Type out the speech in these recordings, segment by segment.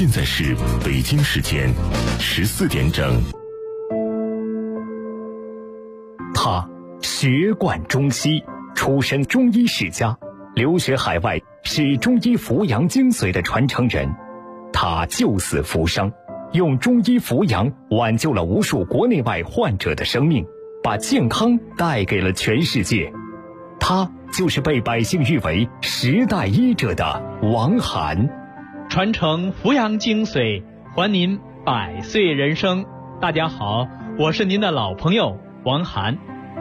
现在是北京时间14点整。 他学贯中西，出身中医世家，留学海外，是中医扶阳精髓的传承人。他救死扶伤，用中医扶阳挽救了无数国内外患者的生命，把健康带给了全世界。他就是被百姓誉为时代医者的王涵。 传承扶阳精髓，还您百岁人生。大家好，我是您的老朋友王涵。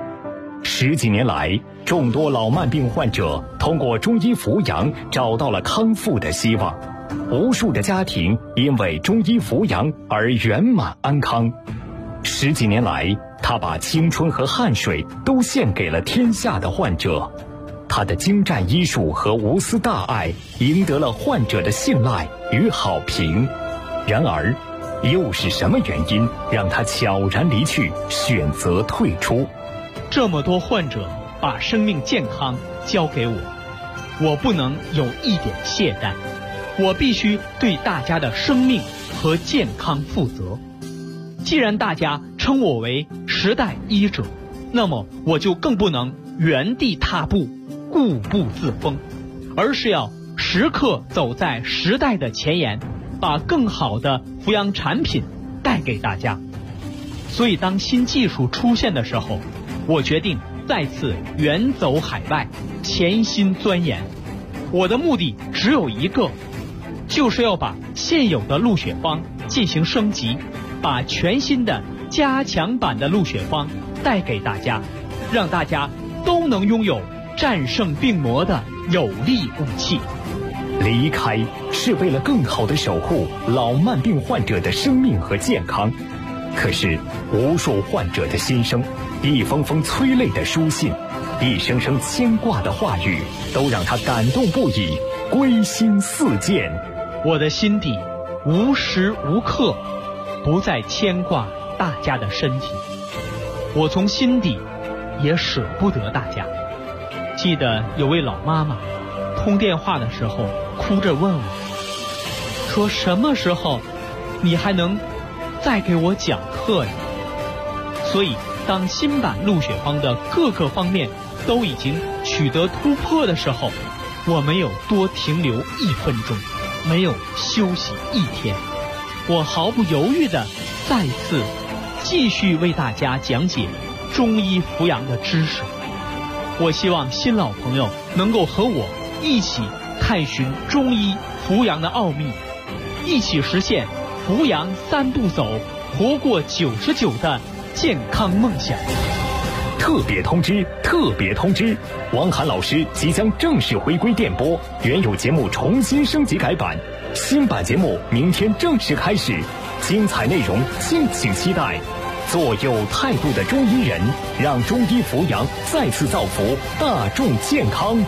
10几年来，众多老慢病患者通过中医扶阳找到了康复的希望，无数的家庭因为中医扶阳而圆满安康。10几年来，他把青春和汗水都献给了天下的患者，他的精湛医术和无私大爱赢得了患者的信赖与好评。然而，又是什么原因让他悄然离去，选择退出？ 这么多患者把生命健康交给我，我不能有一点懈怠，我必须对大家的生命和健康负责。既然大家称我为时代医者，那么我就更不能原地踏步，固步自封，而是要时刻走在时代的前沿，把更好的扶阳产品带给大家。所以当新技术出现的时候，我决定再次远走海外，潜心钻研。我的目的只有一个，就是要把现有的鹿血方进行升级，把全新的加强版的鹿血方带给大家，让大家都能拥有战胜病魔的有力武器。 离开是为了更好地守护老慢病患者的生命和健康，可是无数患者的心声，一封封催泪的书信，一声声牵挂的话语，都让他感动不已，归心似箭。 我的心底无时无刻不再牵挂大家的身体，我从心底也舍不得大家。记得有位老妈妈通电话的时候哭着问我，说什么时候你还能再给我讲课呀？所以当新版鹿血方的各个方面都已经取得突破的时候，我没有多停留1分钟，没有休息1天，我毫不犹豫地再次继续为大家讲解中医扶阳的知识。我希望新老朋友能够和我一起探寻中医扶阳的奥秘，一起实现扶阳3步走，活过99的健康梦想。 特别通知，特别通知！王涵老师即将正式回归电波，原有节目重新升级改版，新版节目明天正式开始，精彩内容敬请期待。做有态度的中医人，让中医扶阳再次造福大众健康。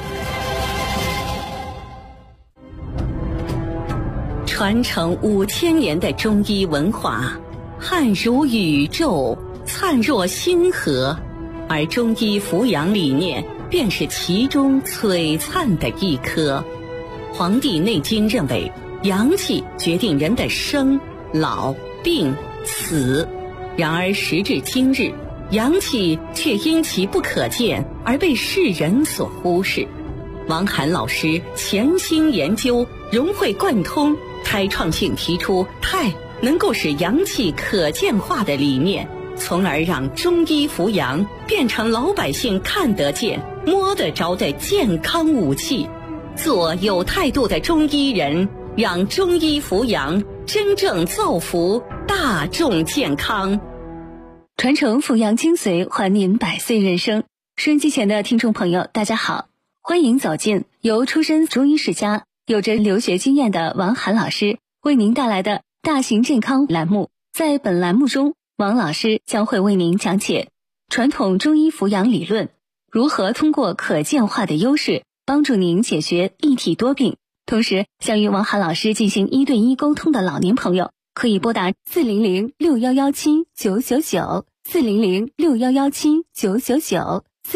传承5000年的中医文化，汉如宇宙，灿若星河，而中医扶阳理念便是其中璀璨的一颗。《黄帝内经》认为，阳气决定人的生、老、病、死。然而时至今日，阳气却因其不可见而被世人所忽视。王涵老师潜心研究，融会贯通，开创性提出太能够使阳气可见化的理念，从而让中医扶阳变成老百姓看得见、摸得着的健康武器。做有态度的中医人，让中医扶阳真正造福大众健康。 传承扶阳精髓，还您百岁人生。收音机前的听众朋友大家好，欢迎走进由出身中医世家、有着留学经验的王涵老师为您带来的大型健康栏目。在本栏目中，王老师将会为您讲解传统中医扶阳理论，如何通过可见化的优势帮助您解决一体多病。同时，想与王涵老师进行1对1沟通的老年朋友，可以拨打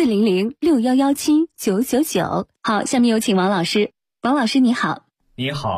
400-6117-999，400-6117-999，400-6117-999。好，下面有请王老师。王老师你好。 你好，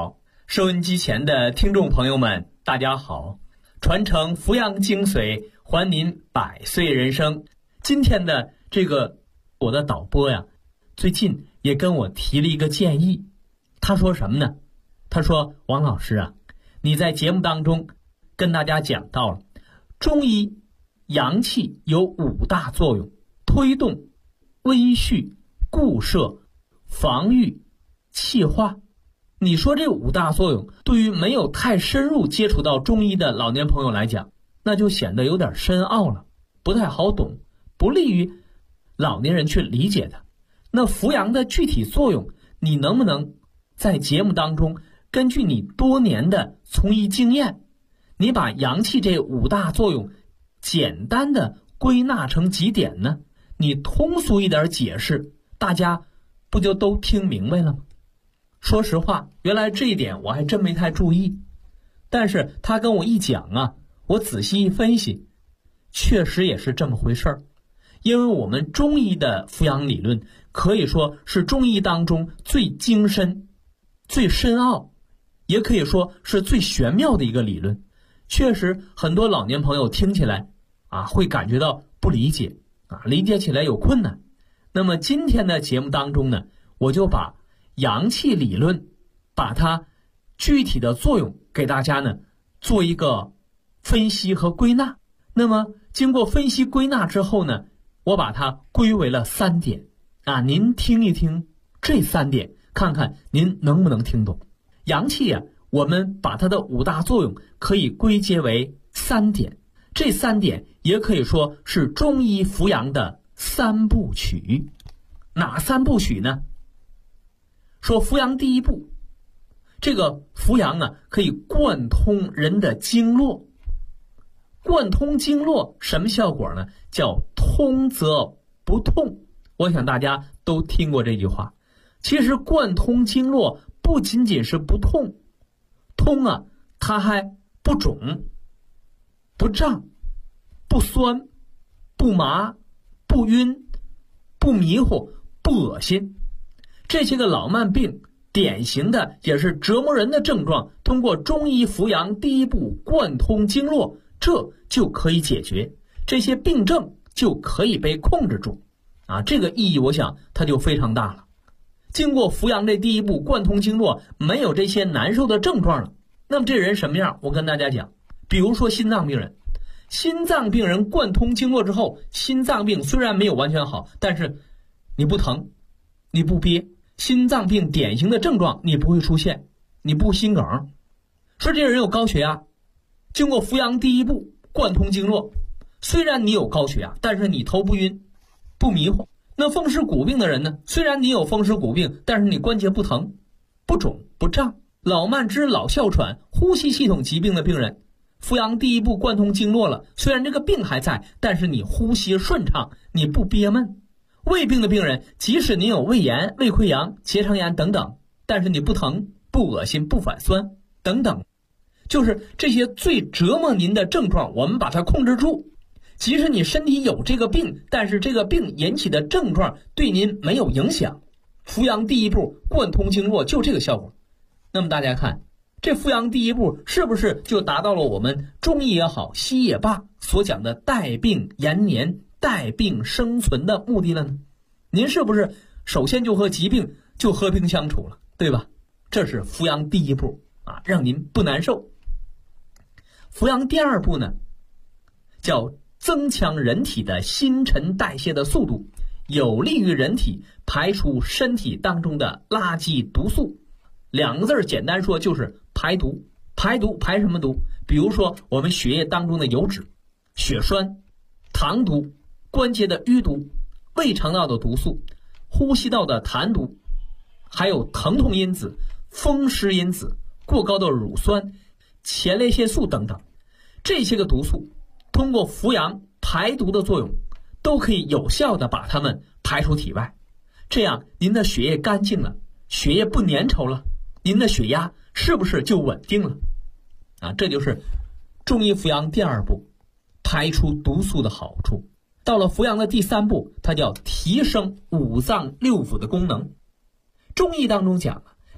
收音机前的听众朋友们，大家好！传承扶阳精髓，还您百岁人生。今天的我的导播呀，最近也跟我提了一个建议。他说什么呢？他说：王老师啊，你在节目当中跟大家讲到了中医阳气有5大作用：推动、温煦、固摄、防御、气化。你说这5大作用对于没有太深入接触到中医的老年朋友来讲，那就显得有点深奥了，不太好懂，不利于老年人去理解的。那扶阳的具体作用，你能不能在节目当中根据你多年的从医经验，你把阳气这5大作用简单的归纳成几点呢？你通俗一点解释，大家不就都听明白了吗？说实话，原来这一点我还真没太注意，但是他跟我一讲啊，我仔细一分析，确实也是这么回事儿。因为我们中医的扶阳理论可以说是中医当中最精深、最深奥，也可以说是最玄妙的一个理论。确实很多老年朋友听起来会感觉到不理解理解起来有困难。那么今天的节目当中呢，我就把阳气理论把它具体的作用给大家呢做一个分析和归纳。那么经过分析归纳之后呢，我把它归为了3点您听一听这3点，看看您能不能听懂。阳气我们把它的5大作用可以归结为3点，这3点也可以说是中医扶阳的3部曲。哪3部曲呢？说扶阳第一步，这个扶阳可以贯通人的经络。贯通经络什么效果呢？叫通则不痛。我想大家都听过这句话。其实贯通经络不仅仅是不痛，通它还不肿、不胀、不酸、不麻、不晕、不迷糊、不恶心。这些个老慢病典型的也是折磨人的症状，通过中医扶阳第一步贯通经络，这就可以解决，这些病症就可以被控制住这个意义我想它就非常大了。经过扶阳这第一步贯通经络，没有这些难受的症状了，那么这人什么样？我跟大家讲，比如说心脏病人，心脏病人贯通经络之后，心脏病虽然没有完全好，但是你不疼，你不憋，心脏病典型的症状你不会出现，你不心梗。说这人有高血压，经过扶阳第一步贯通经络，虽然你有高血压，但是你头不晕不迷糊。那风湿骨病的人呢，虽然你有风湿骨病，但是你关节不疼不肿不胀。老慢支、老哮喘、呼吸系统疾病的病人，扶阳第一步贯通经络了，虽然这个病还在，但是你呼吸顺畅，你不憋闷。胃病的病人，即使你有胃炎、胃溃疡、结肠炎等等，但是你不疼不恶心不反酸等等，就是这些最折磨您的症状我们把它控制住。即使你身体有这个病，但是这个病引起的症状对您没有影响，扶阳第一步贯通经络就这个效果。那么大家看，这扶阳第一步是不是就达到了我们中医也好西医也罢所讲的带病延年、带病生存的目的了呢？您是不是首先就和疾病就和平相处了，对吧？这是扶阳第一步让您不难受。扶阳第2步呢，叫增强人体的新陈代谢的速度，有利于人体排出身体当中的垃圾毒素。2个字简单说就是排毒。排毒排什么毒？比如说我们血液当中的油脂、血栓、糖毒、关节的淤毒、胃肠道的毒素、呼吸道的痰毒，还有疼痛因子、风湿因子、过高的乳酸、前列腺素等等，这些个毒素通过扶阳排毒的作用，都可以有效的把它们排出体外。这样您的血液干净了，血液不粘稠了，您的血压是不是就稳定了这就是中医扶阳第2步排出毒素的好处。到了扶阳的第3步，它叫提升5脏6腑的功能。中医当中讲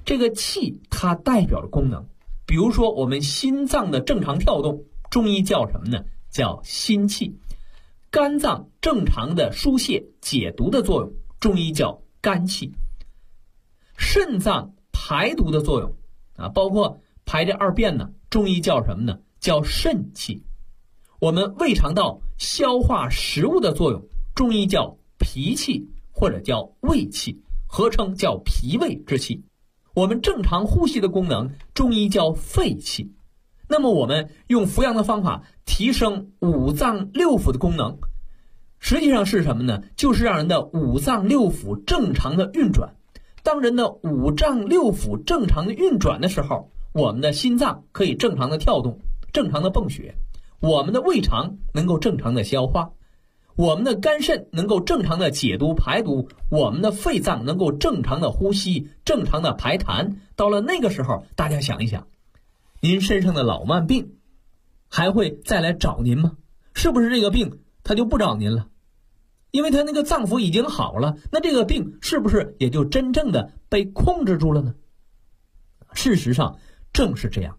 这个气它代表着功能，比如说我们心脏的正常跳动，中医叫什么呢？叫心气。肝脏正常的疏泄解毒的作用，中医叫肝气。肾脏排毒的作用包括排这二便呢，中医叫什么呢？叫肾气。我们胃肠道消化食物的作用，中医叫脾气或者叫胃气，合称叫脾胃之气。我们正常呼吸的功能，中医叫肺气。那么我们用扶阳的方法提升五脏六腑的功能，实际上是什么呢？就是让人的五脏六腑正常的运转。当人的五脏六腑正常的运转的时候，我们的心脏可以正常的跳动，正常的泵血，我们的胃肠能够正常的消化，我们的肝肾能够正常的解毒排毒，我们的肺脏能够正常的呼吸，正常的排痰。到了那个时候，大家想一想，您身上的老慢病还会再来找您吗？是不是这个病他就不找您了？因为他那个脏腑已经好了，那这个病是不是也就真正的被控制住了呢？事实上正是这样。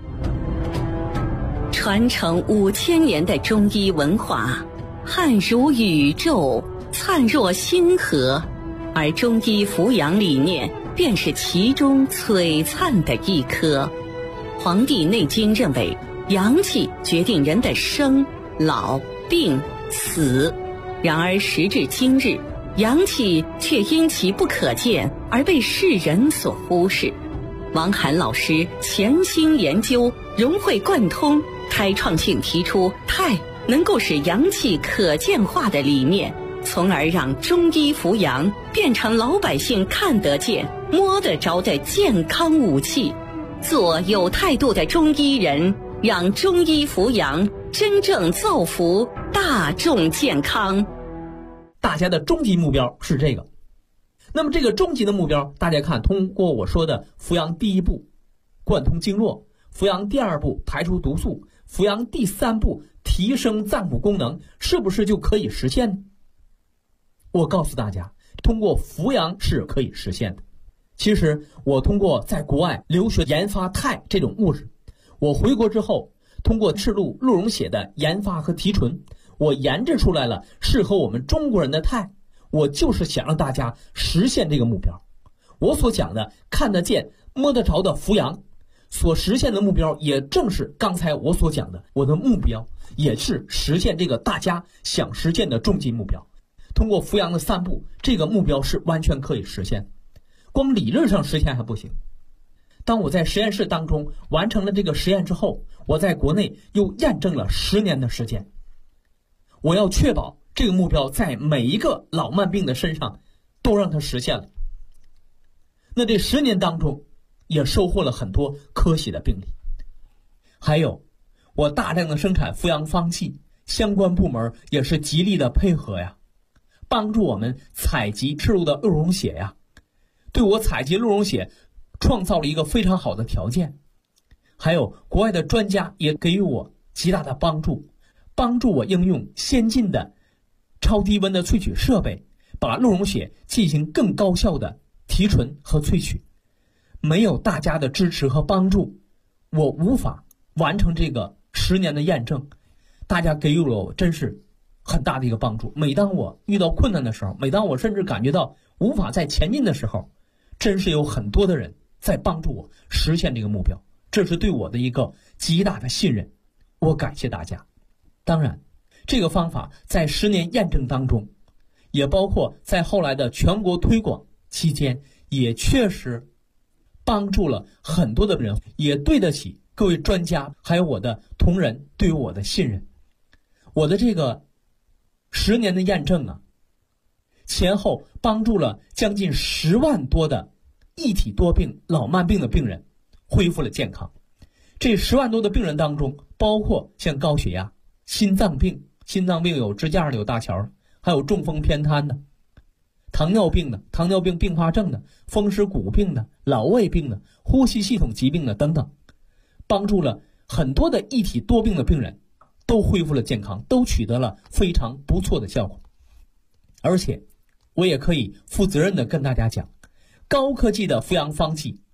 传承5000年的中医文化，汉如宇宙，灿若星河，而中医扶阳理念便是其中璀璨的一颗。《黄帝内经》认为，阳气决定人的生、老、病、死。然而时至今日，阳气却因其不可见而被世人所忽视。王涵老师潜心研究，融会贯通，开创性提出太能够使阳气可见化的理念，从而让中医扶阳变成老百姓看得见、摸得着的健康武器。做有态度的中医人，让中医扶阳真正造福大众健康。 大家的终极目标是这个。那么这个终极的目标，大家看，通过我说的扶阳第一步贯通经络，扶阳第二步排除毒素，扶阳第三步提升脏腑功能，是不是就可以实现呢？我告诉大家，通过扶阳是可以实现的。其实我通过在国外留学研发肽这种物质，我回国之后，通过赤鹿鹿茸血的研发和提纯，我研制出来了适合我们中国人的肽。我就是想让大家实现这个目标。我所讲的看得见摸得着的扶阳，所实现的目标也正是刚才我所讲的，我的目标也是实现这个大家想实现的终极目标。通过扶阳的三步，这个目标是完全可以实现的，光理论上实现还不行。当我在实验室当中完成了这个实验之后，我在国内又验证了10年的时间。我要确保这个目标在每一个老慢病的身上都让它实现了。那这10年当中也收获了很多可喜的病例。还有我大量的生产扶阳方剂，相关部门也是极力的配合呀，帮助我们采集赤鹿的鹿茸血呀，对我采集鹿茸血创造了一个非常好的条件。还有国外的专家也给予我极大的帮助，帮助我应用先进的超低温的萃取设备，把鹿茸血进行更高效的提纯和萃取。没有大家的支持和帮助，我无法完成这个10年的验证。大家给予了我真是很大的一个帮助。每当我遇到困难的时候，每当我甚至感觉到无法再前进的时候，真是有很多的人在帮助我实现这个目标。这是对我的一个极大的信任，我感谢大家。当然这个方法在10年验证当中，也包括在后来的全国推广期间，也确实帮助了很多的人，也对得起各位专家还有我的同仁对于我的信任。我的这个10年的验证前后帮助了将近10万多的一体多病老慢病的病人恢复了健康。这10万多的病人当中，包括像高血压、心脏病有支架的，有搭桥的，还有中风偏瘫的，糖尿病的，糖尿病并发症的，风湿骨病的，老胃病的，呼吸系统疾病的等等，帮助了很多的一体多病的病人都恢复了健康，都取得了非常不错的效果。而且我也可以负责任的跟大家讲，高科技的扶阳方剂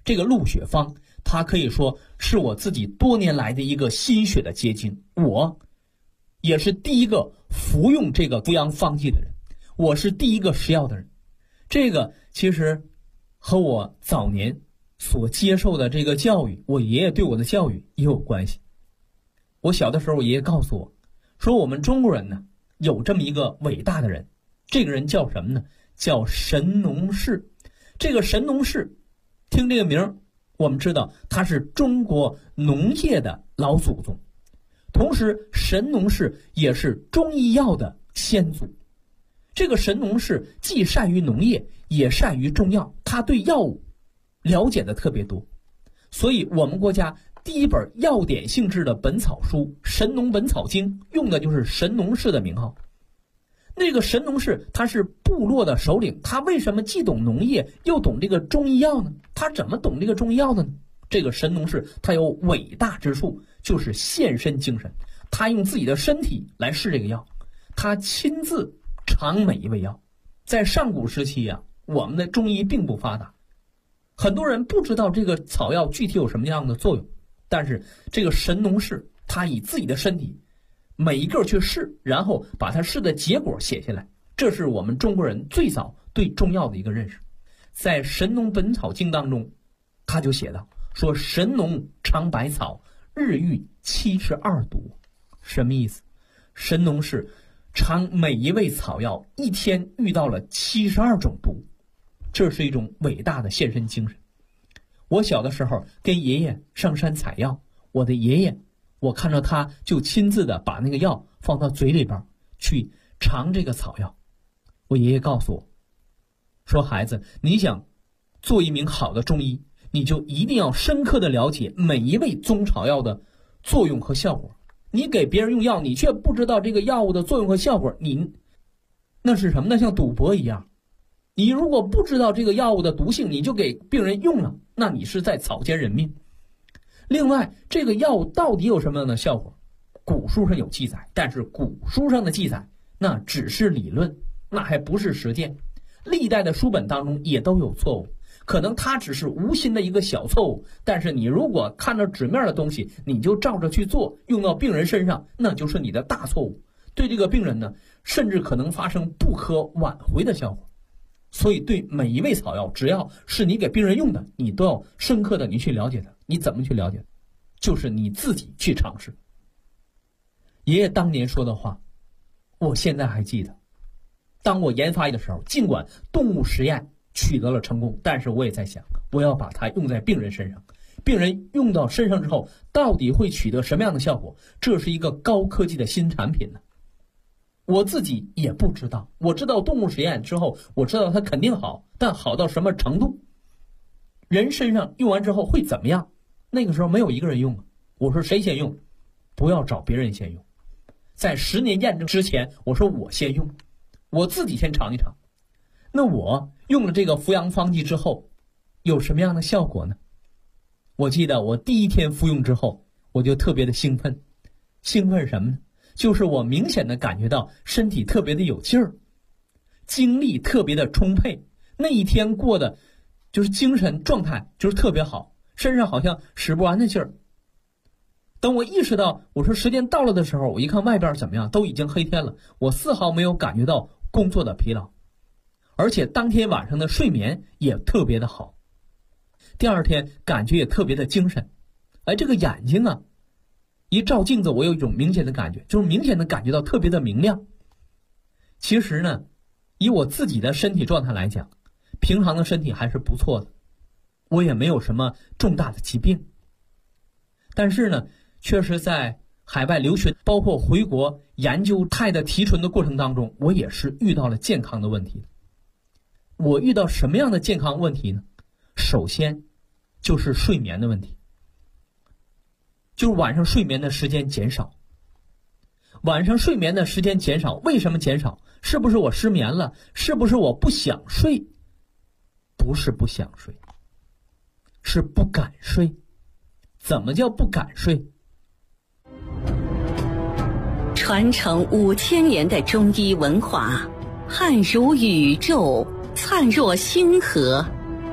这个鹿血芳，它可以说是我自己多年来的一个心血的结晶。我也是第一个服用这个扶阳方剂的人，我是第一个食药的人。这个其实和我早年所接受的这个教育，我爷爷对我的教育也有关系。我小的时候，我爷爷告诉我说，我们中国人呢有这么一个伟大的人，这个人叫什么呢？叫神农氏。这个神农氏，听这个名儿，我们知道他是中国农业的老祖宗，同时神农氏也是中医药的先祖。这个神农氏既善于农业，也善于中药，他对药物了解的特别多，所以我们国家第一本药典性质的本草书《神农本草经》用的就是神农氏的名号。那个神农氏他是部落的首领，他为什么既懂农业又懂这个中医药呢？他怎么懂这个中医药的呢？这个神农氏他有伟大之处，就是献身精神，他用自己的身体来试这个药，他亲自尝每一味药。在上古时期啊，我们的中医并不发达，很多人不知道这个草药具体有什么样的作用，但是这个神农氏他以自己的身体每一个去试，然后把他试的结果写下来，这是我们中国人最早对中药的一个认识。在《神农本草经》当中，他就写道说，神农尝百草，日遇72毒。什么意思？神农氏尝每一味草药，一天遇到了72种毒，这是一种伟大的献身精神。我小的时候跟爷爷上山采药，我的爷爷，我看到他就亲自的把那个药放到嘴里边去尝这个草药。我爷爷告诉我说，孩子，你想做一名好的中医，你就一定要深刻的了解每一味中草药的作用和效果。你给别人用药，你却不知道这个药物的作用和效果，你那是什么呢？像赌博一样。你如果不知道这个药物的毒性，你就给病人用了，那你是在草菅人命。另外，这个药物到底有什么样的效果？古书上有记载，但是古书上的记载那只是理论，那还不是实践。历代的书本当中也都有错误，可能它只是无心的一个小错误，但是你如果看着纸面的东西，你就照着去做，用到病人身上，那就是你的大错误。对这个病人呢，甚至可能发生不可挽回的效果。所以对每一味草药，只要是你给病人用的，你都要深刻的你去了解它。你怎么去了解？就是你自己去尝试。爷爷当年说的话，我现在还记得。当我研发的时候，尽管动物实验取得了成功，但是我也在想，我要把它用在病人身上。病人用到身上之后，到底会取得什么样的效果？这是一个高科技的新产品呢。我自己也不知道，我知道动物实验之后，我知道它肯定好，但好到什么程度？人身上用完之后会怎么样？那个时候没有一个人用啊。我说谁先用？不要找别人先用。在10年验证之前，我说我先用，我自己先尝一尝。那我用了这个扶阳方剂之后，有什么样的效果呢？我记得我第一天服用之后，我就特别的兴奋。兴奋什么呢？就是我明显的感觉到身体特别的有劲儿，精力特别的充沛，那一天过的就是精神状态就是特别好，身上好像使不完的劲儿。等我意识到我说时间到了的时候，我一看外边怎么样，都已经黑天了，我丝毫没有感觉到工作的疲劳，而且当天晚上的睡眠也特别的好，第二天感觉也特别的精神。这个眼睛啊，一照镜子，我有一种明显的感觉，就是明显的感觉到特别的明亮。其实呢，以我自己的身体状态来讲，平常的身体还是不错的，我也没有什么重大的疾病。但是呢，确实在海外留学，包括回国研究肽的提纯的过程当中，我也是遇到了健康的问题。我遇到什么样的健康问题呢？首先就是睡眠的问题。就是晚上睡眠的时间减少。晚上睡眠的时间减少，为什么减少？是不是我失眠了？是不是我不想睡？不是不想睡，是不敢睡。怎么叫不敢睡？ 传承5000年的中医文化，汉如宇宙，灿若星河，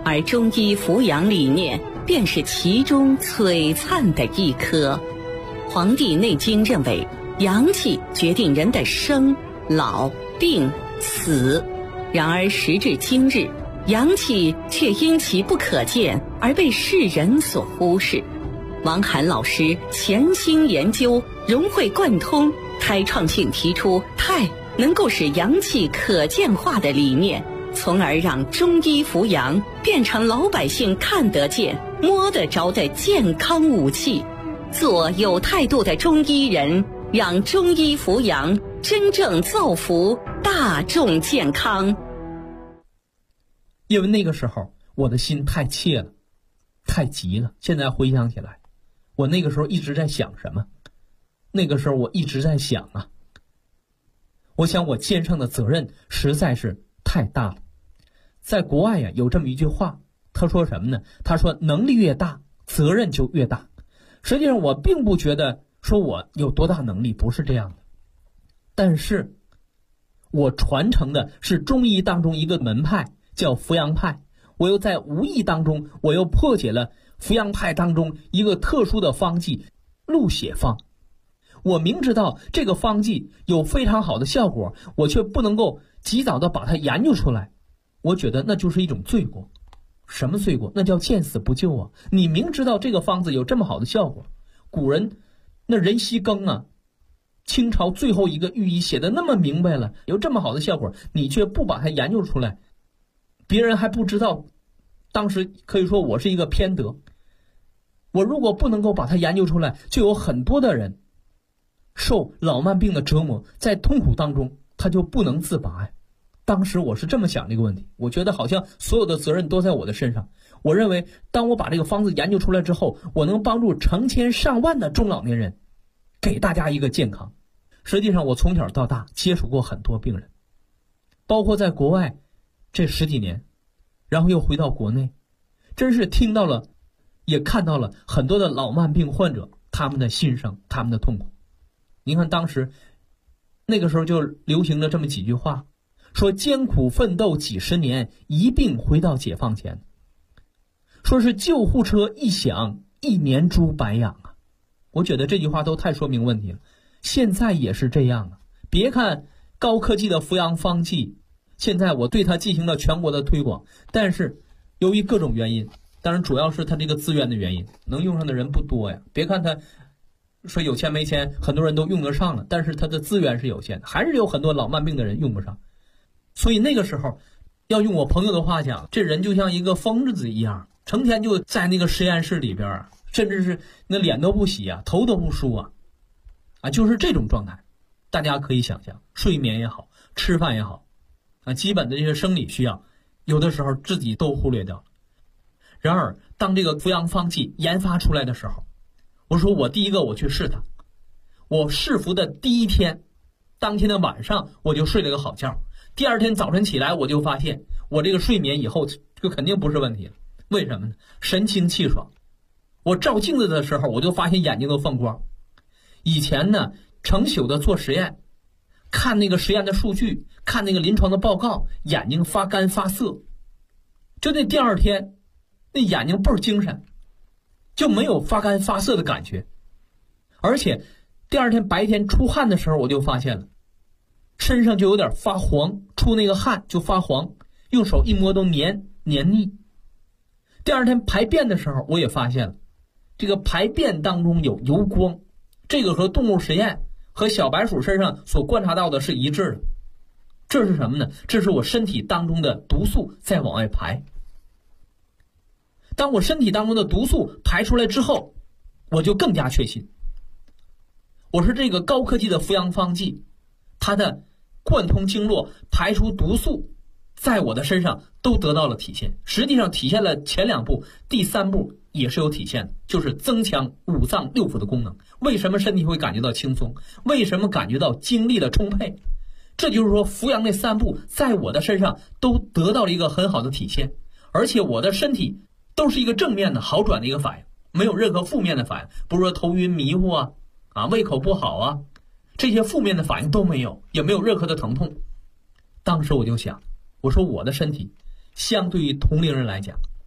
而中医扶阳理念便是其中璀璨的一颗。《黄帝内经》认为，阳气决定人的生、老、病、死。然而时至今日，阳气却因其不可见而被世人所忽视。王涵老师潜心研究，融会贯通，开创性提出太能够使阳气可见化的理念，从而让中医扶阳变成老百姓看得见、摸得着的健康武器。做有态度的中医人，让中医扶阳真正造福大众健康。 因为那个时候我的心太切了，太急了。现在回想起来，我那个时候一直在想什么？那个时候我一直在想啊，我想我肩上的责任实在是太大了。在国外呀，有这么一句话，他说什么呢？他说能力越大，责任就越大。实际上我并不觉得说我有多大能力，不是这样的。但是我传承的是中医当中一个门派，叫扶阳派。我又在无意当中，我又破解了扶阳派当中一个特殊的方剂鹿血方。我明知道这个方剂有非常好的效果，我却不能够及早的把它研究出来。我觉得那就是一种罪过。什么罪过？那叫见死不救啊！你明知道这个方子有这么好的效果，古人那壬戌庚啊，清朝最后一个御医写的那么明白了，有这么好的效果，你却不把它研究出来，别人还不知道。当时可以说我是一个偏德。我如果不能够把它研究出来，就有很多的人受老慢病的折磨，在痛苦当中他就不能自拔呀。当时我是这么想这个问题，我觉得好像所有的责任都在我的身上。我认为当我把这个方子研究出来之后，我能帮助成千上万的中老年人，给大家一个健康。实际上我从小到大接触过很多病人，包括在国外这10几年，然后又回到国内，真是听到了也看到了很多的老慢病患者，他们的心声，他们的痛苦。您看当时那个时候就流行了这么几句话，说艰苦奋斗几十年，一病回到解放前。说是救护车一响，一年猪白养啊。我觉得这句话都太说明问题了。现在也是这样啊。别看高科技的扶阳方剂，现在我对它进行了全国的推广，但是由于各种原因，当然主要是它这个资源的原因，能用上的人不多呀。别看它说有钱没钱，很多人都用得上了，但是它的资源是有限的，还是有很多老慢病的人用不上。所以那个时候要用我朋友的话讲，这人就像一个疯子一样，成天就在那个实验室里边，甚至是那脸都不洗啊，头都不梳啊，就是这种状态。大家可以想象，睡眠也好，吃饭也好啊，基本的这些生理需要，有的时候自己都忽略掉了。然而当这个扶阳方剂研发出来的时候，我说我第一个我去试它。我试服的第一天，当天的晚上我就睡了个好觉，第二天早晨起来我就发现我这个睡眠以后就肯定不是问题了。为什么呢？神清气爽。我照镜子的时候我就发现眼睛都放光。以前呢成宿的做实验，看那个实验的数据，看那个临床的报告，眼睛发干发涩，就那第二天那眼睛倍儿精神，就没有发干发涩的感觉。而且第二天白天出汗的时候我就发现了，身上就有点发黄，出那个汗就发黄，用手一摸都黏腻。第二天排便的时候我也发现了，这个排便当中有油光，这个和动物实验和小白鼠身上所观察到的是一致的。这是什么呢？这是我身体当中的毒素在往外排。当我身体当中的毒素排出来之后，我就更加确信，我是这个高科技的扶阳方剂，它的贯通经络，排出毒素，在我的身上都得到了体现。实际上体现了前2步，第3步也是有体现的，就是增强5脏6腑的功能。为什么身体会感觉到轻松？为什么感觉到精力的充沛？这就是说扶阳那3步在我的身上都得到了一个很好的体现，而且我的身体都是一个正面的好转的一个反应，没有任何负面的反应，不是说头晕迷糊胃口不好啊，这些负面的反应都没有，也没有任何的疼痛。当时我就想，我说我的身体相对于同龄人来讲，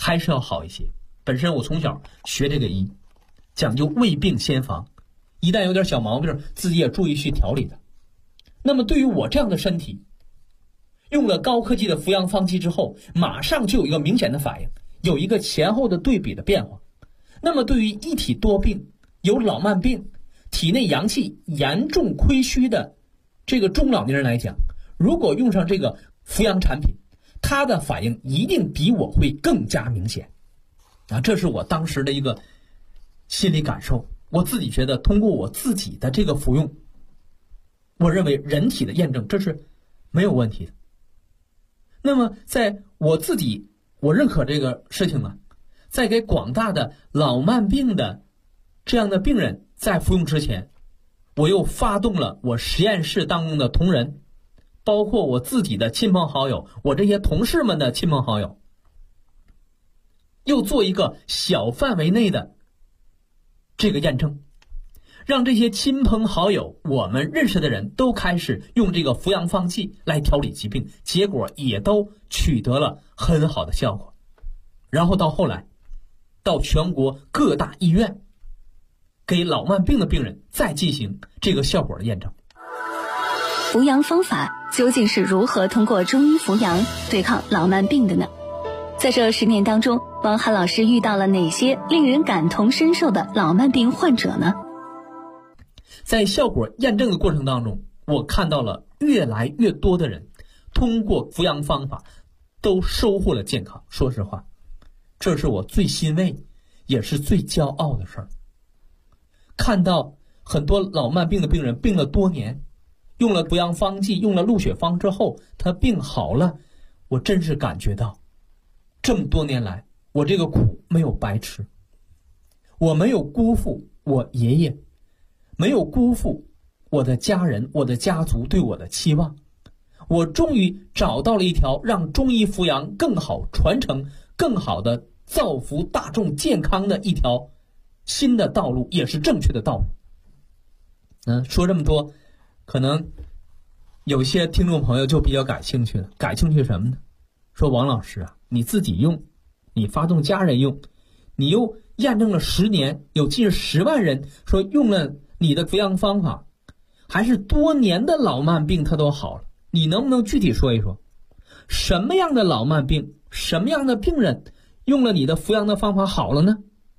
还是要好一些。本身我从小学这个医，讲究未病先防，一旦有点小毛病，自己也注意去调理的。那么对于我这样的身体，用了高科技的扶阳方剂之后，马上就有一个明显的反应，有一个前后的对比的变化。那么对于一体多病、有老慢病、体内阳气严重亏虚的这个中老年人来讲，如果用上这个扶阳产品，它的反应一定比我会更加明显啊！这是我当时的一个心理感受。我自己觉得，通过我自己的这个服用，我认为人体的验证这是没有问题的。那么在我自己我认可这个事情呢，在给广大的老慢病的这样的病人在服用之前，我又发动了我实验室当中的同仁，包括我自己的亲朋好友，我这些同事们的亲朋好友，又做一个小范围内的这个验证，让这些亲朋好友我们认识的人都开始用这个扶阳方剂来调理疾病，结果也都取得了很好的效果。然后到后来到全国各大医院给老慢病的病人再进行这个效果的验证。 扶阳方法究竟是如何通过中医扶阳对抗老慢病的呢？在这10年当中，王涵老师遇到了哪些令人感同身受的老慢病患者呢？ 在效果验证的过程当中，我看到了越来越多的人通过扶阳方法都收获了健康。说实话，这是我最欣慰也是最骄傲的事儿。看到很多老慢病的病人病了多年，用了扶阳方剂，用了鹿血方之后，他病好了，我真是感觉到这么多年来我这个苦没有白吃，我没有辜负我爷爷，没有辜负我的家人，我的家族对我的期望。我终于找到了一条让中医扶阳更好传承、更好的造福大众健康的一条新的道路，也是正确的道路。说这么多，可能有些听众朋友就比较感兴趣了。感兴趣什么呢？说王老师啊，你自己用，你发动家人用，你又验证了10年，有近10万人说用了你的扶阳方法，还是多年的老慢病它都好了。你能不能具体说一说，什么样的老慢病，什么样的病人用了你的扶阳的方法好了呢？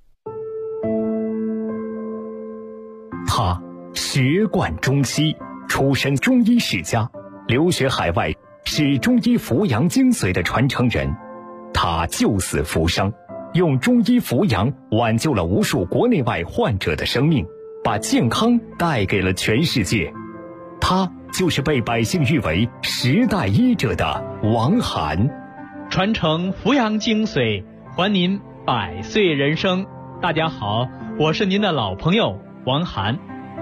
他学贯中西，出身中医世家，留学海外，是中医扶阳精髓的传承人。他救死扶伤，用中医扶阳挽救了无数国内外患者的生命，把健康带给了全世界。他就是被百姓誉为10代医者的王涵。 传承扶阳精髓，还您100岁人生。大家好，我是您的老朋友王涵。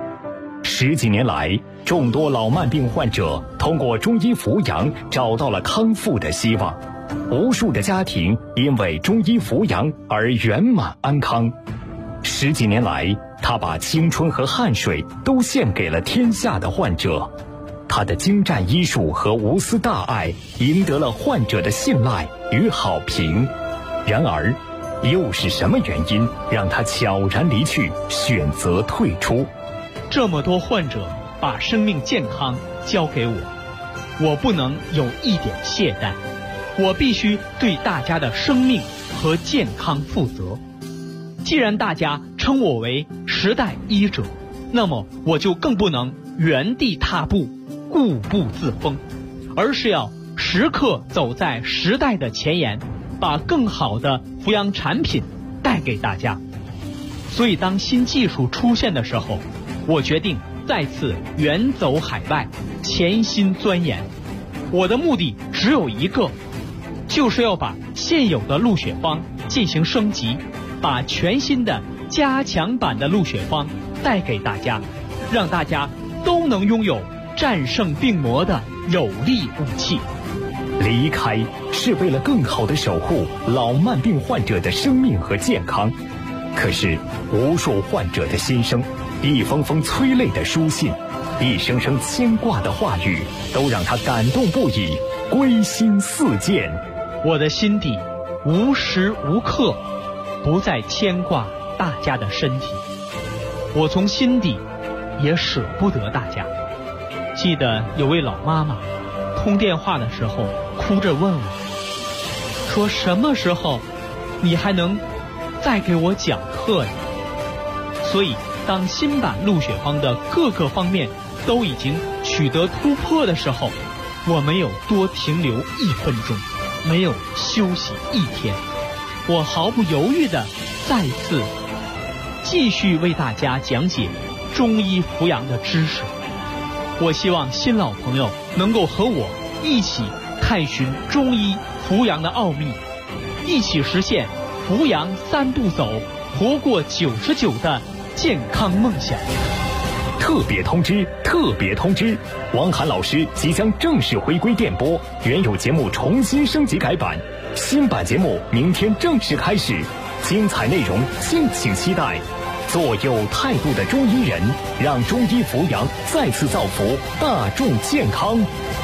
10几年来，众多老慢病患者通过中医扶阳找到了康复的希望，无数的家庭因为中医扶阳而圆满安康。10几年来，他把青春和汗水都献给了天下的患者，他的精湛医术和无私大爱赢得了患者的信赖与好评。然而，又是什么原因让他悄然离去，选择退出？ 这么多患者把生命健康交给我，我不能有一点懈怠，我必须对大家的生命和健康负责。既然大家称我为10代医者，那么我就更不能原地踏步，固步自封，而是要时刻走在时代的前沿，把更好的扶阳产品带给大家。所以当新技术出现的时候，我决定再次远走海外，潜心钻研。我的目的只有一个，就是要把现有的鹿血方进行升级，把全新的加强版的鹿血方带给大家，让大家都能拥有战胜病魔的有力武器。 离开是为了更好地守护老慢病患者的生命和健康，可是无数患者的心声，一封封催泪的书信，一声声牵挂的话语，都让他感动不已，归心似箭。 我的心底无时无刻不再牵挂大家的身体，我从心底也舍不得大家。记得有位老妈妈通电话的时候哭着问我，说什么时候你还能再给我讲课呀？所以当新版陆雪芳的各个方面都已经取得突破的时候，我没有多停留1分钟，没有休息1天，我毫不犹豫地再次继续为大家讲解中医扶阳的知识。我希望新老朋友能够和我一起探寻中医扶阳的奥秘，一起实现扶阳3步走，活过99的健康梦想。 特别通知！特别通知！王涵老师即将正式回归电波，原有节目重新升级改版，新版节目明天正式开始，精彩内容敬请期待。做有态度的中医人，让中医扶阳再次造福大众健康。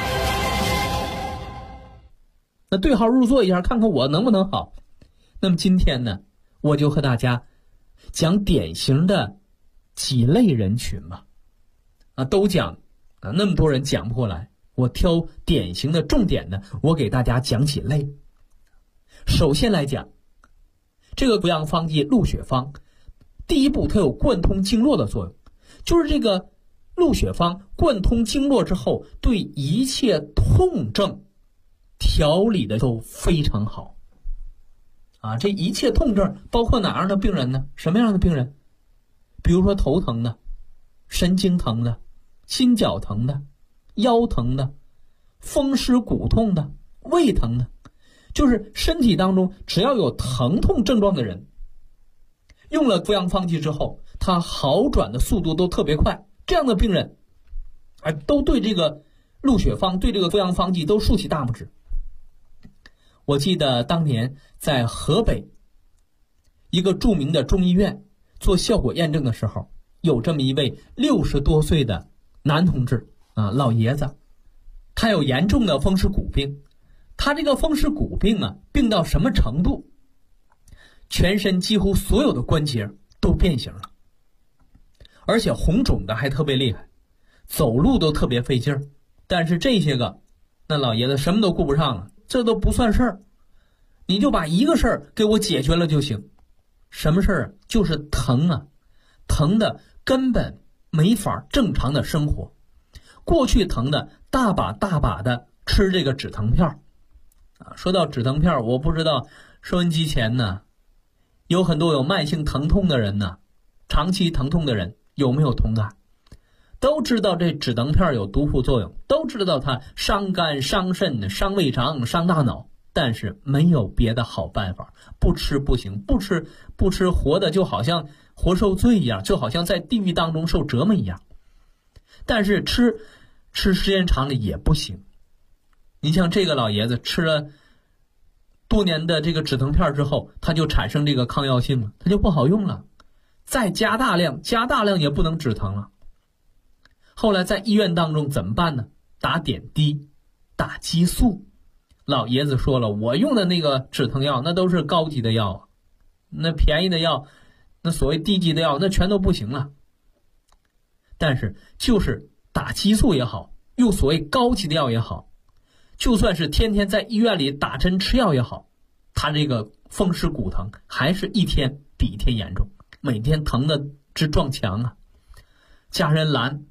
那对号入座一下，看看我能不能好。那么今天呢，我就和大家讲典型的几类人群吧。都讲那么多人讲不过来，我挑典型的重点的，我给大家讲几类。首先来讲，这个扶阳方剂陆雪芳，第一步它有贯通经络的作用，就是这个陆雪芳贯通经络之后，对一切痛症调理的都非常好。这一切痛症包括哪样的病人呢？什么样的病人？比如说头疼的、神经疼的、心绞疼的、腰疼的、风湿骨痛的、胃疼的，就是身体当中只要有疼痛症状的人，用了扶阳方剂之后，他好转的速度都特别快。这样的病人都对这个陆雪芳，对这个扶阳方剂都竖起大拇指。我记得当年在河北一个著名的中医院做效果验证的时候，有这么一位60多岁的男同志老爷子，他有严重的风湿骨病。他这个风湿骨病病到什么程度？全身几乎所有的关节都变形了，而且红肿的还特别厉害，走路都特别费劲儿。但是这些个那老爷子什么都顾不上了，这都不算事儿，你就把一个事儿给我解决了就行。什么事儿？就是疼疼的根本没法正常的生活。过去疼的大把的吃这个止疼片说到止疼片，我不知道收音机前呢有很多有慢性疼痛的人呢，长期疼痛的人有没有同感？都知道这止疼片有毒副作用，都知道它伤肝伤肾伤胃肠伤大脑，但是没有别的好办法，不吃不行，不吃活的就好像活受罪一样，就好像在地狱当中受折磨一样。但是吃时间长了也不行。你像这个老爷子吃了多年的这个止疼片之后，他就产生这个抗药性了，他就不好用了，再加大量也不能止疼了。后来在医院当中怎么办呢？打点滴，打激素。老爷子说了，我用的那个止疼药那都是高级的药那便宜的药，那所谓低级的药那全都不行了。但是就是打激素也好，用所谓高级的药也好，就算是天天在医院里打针吃药也好，他这个风湿骨疼还是一天比一天严重，每天疼的直撞墙家人拦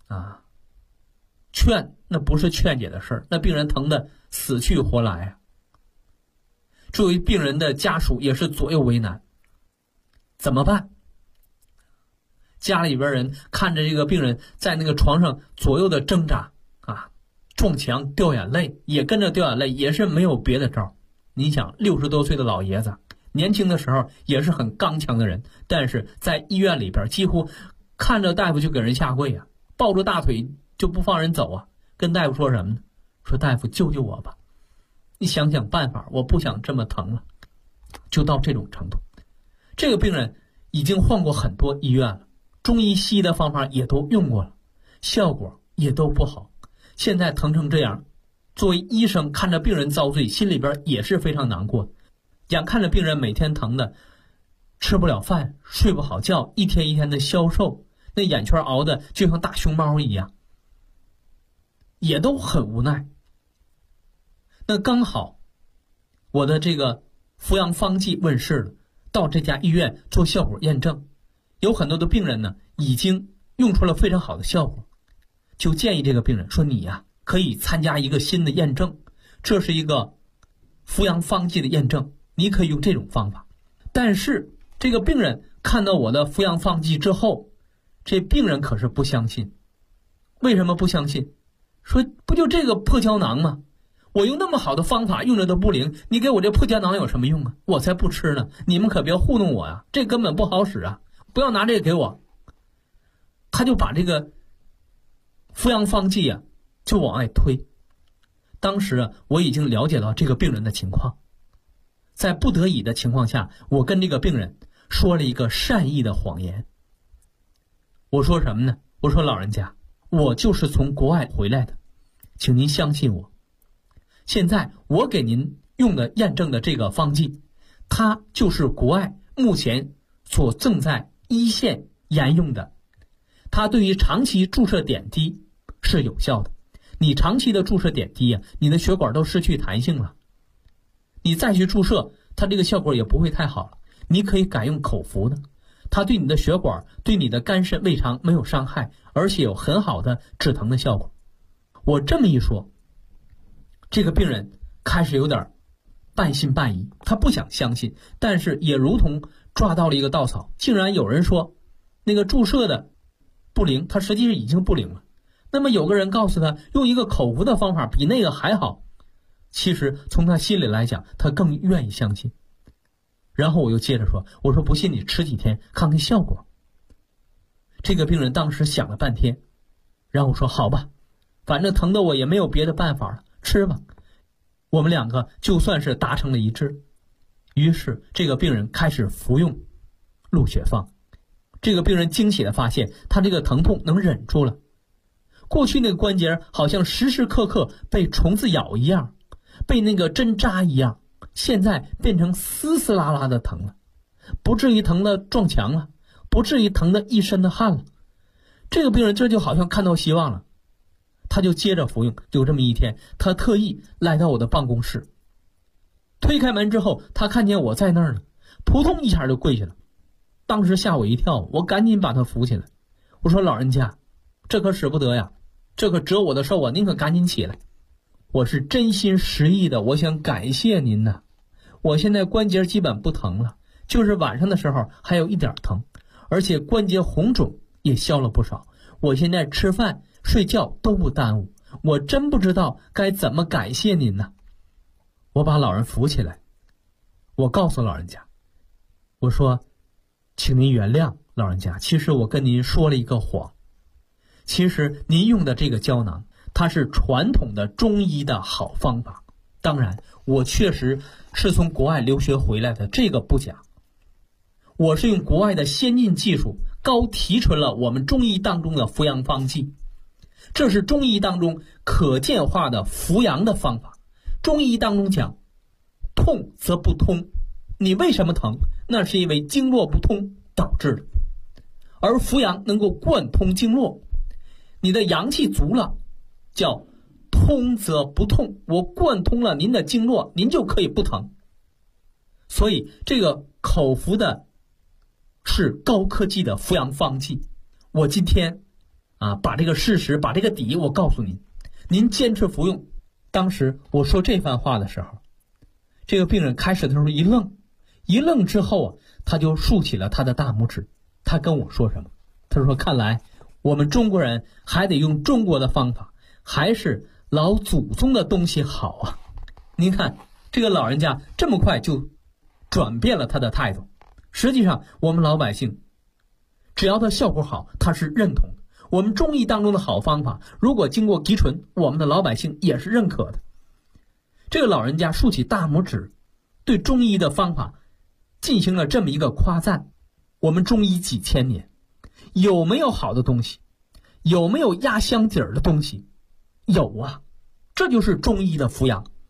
劝那不是劝解的事儿，那病人疼的死去活来作为病人的家属也是左右为难，怎么办？家里边人看着这个病人在那个床上左右的挣扎撞墙掉眼泪，也跟着掉眼泪，也是没有别的招。你想60多岁的老爷子，年轻的时候也是很刚强的人，但是在医院里边几乎看着大夫就给人下跪抱住大腿就不放人走跟大夫说什么呢？说大夫救救我吧，你想想办法，我不想这么疼了。就到这种程度。这个病人已经换过很多医院了，中医西医的方法也都用过了，效果也都不好。现在疼成这样，作为医生看着病人遭罪，心里边也是非常难过的。 眼看着病人每天疼的吃不了饭，睡不好觉，一天一天的消瘦，那眼圈熬的就像大熊猫一样，也都很无奈。那刚好我的这个扶阳方剂问世了，到这家医院做效果验证，有很多的病人呢已经用出了非常好的效果，就建议这个病人说，你呀可以参加一个新的验证，这是一个扶阳方剂的验证，你可以用这种方法。但是这个病人看到我的扶阳方剂之后，这病人可是不相信。为什么不相信？说不就这个破胶囊吗？我用那么好的方法用着都不灵，你给我这破胶囊有什么用啊？我才不吃呢，你们可别糊弄我呀，这根本不好使啊，不要拿这个给我。他就把这个扶阳方剂啊就往外推。当时啊我已经了解到这个病人的情况，在不得已的情况下，我跟这个病人说了一个善意的谎言。我说什么呢？我说老人家，我就是从国外回来的，请您相信我。现在我给您用的验证的这个方剂，它就是国外目前所正在一线沿用的，它对于长期注射点滴是有效的。你长期的注射点滴啊，你的血管都失去弹性了，你再去注射，它这个效果也不会太好了。你可以改用口服的，它对你的血管、对你的肝肾、胃肠没有伤害，而且有很好的止疼的效果。我这么一说，这个病人开始有点半信半疑，他不想相信，但是也如同抓到了一个稻草，竟然有人说那个注射的不灵，他实际上已经不灵了。那么有个人告诉他用一个口服的方法比那个还好，其实从他心里来讲，他更愿意相信。然后我又接着说，我说不信你吃几天看看效果。这个病人当时想了半天，然后我说好吧，反正疼的我也没有别的办法了，吃吧。我们两个就算是达成了一致。于是这个病人开始服用鹿血方。这个病人惊喜地发现，他这个疼痛能忍住了。过去那个关节好像时时刻刻被虫子咬一样，被那个针扎一样，现在变成丝丝拉拉的疼了，不至于疼得撞墙了，不至于疼得一身的汗了。这个病人这就好像看到希望了，他就接着服用。有这么一天，他特意来到我的办公室，推开门之后，他看见我在那儿呢，扑通一下就跪下了。当时吓我一跳，我赶紧把他扶起来。我说老人家，这可使不得呀，这可折我的寿啊，您可赶紧起来。我是真心实意的，我想感谢您呐。我现在关节基本不疼了，就是晚上的时候还有一点疼，而且关节红肿也消了不少。我现在吃饭睡觉都不耽误，我真不知道该怎么感谢您呢。我把老人扶起来，我告诉老人家，我说请您原谅老人家，其实我跟您说了一个谎。其实您用的这个胶囊，它是传统的中医的好方法，当然我确实是从国外留学回来的，这个不假。我是用国外的先进技术高提纯了我们中医当中的扶阳方剂，这是中医当中可见化的扶阳的方法。中医当中讲，痛则不通，你为什么疼？那是因为经络不通导致的，而扶阳能够贯通经络，你的阳气足了，叫通则不痛，我贯通了您的经络，您就可以不疼。所以这个口服的是高科技的扶阳方剂。我今天把这个事实，把这个底我告诉您，您坚持服用。当时我说这番话的时候，这个病人开始的时候一愣之后他就竖起了他的大拇指。他跟我说什么？他说看来我们中国人还得用中国的方法，还是老祖宗的东西好啊。您看这个老人家这么快就转变了他的态度。实际上我们老百姓只要它效果好，他是认同的。我们中医当中的好方法，如果经过提纯，我们的老百姓也是认可的。这个老人家竖起大拇指，对中医的方法进行了这么一个夸赞。我们中医几千年，有没有好的东西？有没有压箱底儿的东西？有啊，这就是中医的扶阳。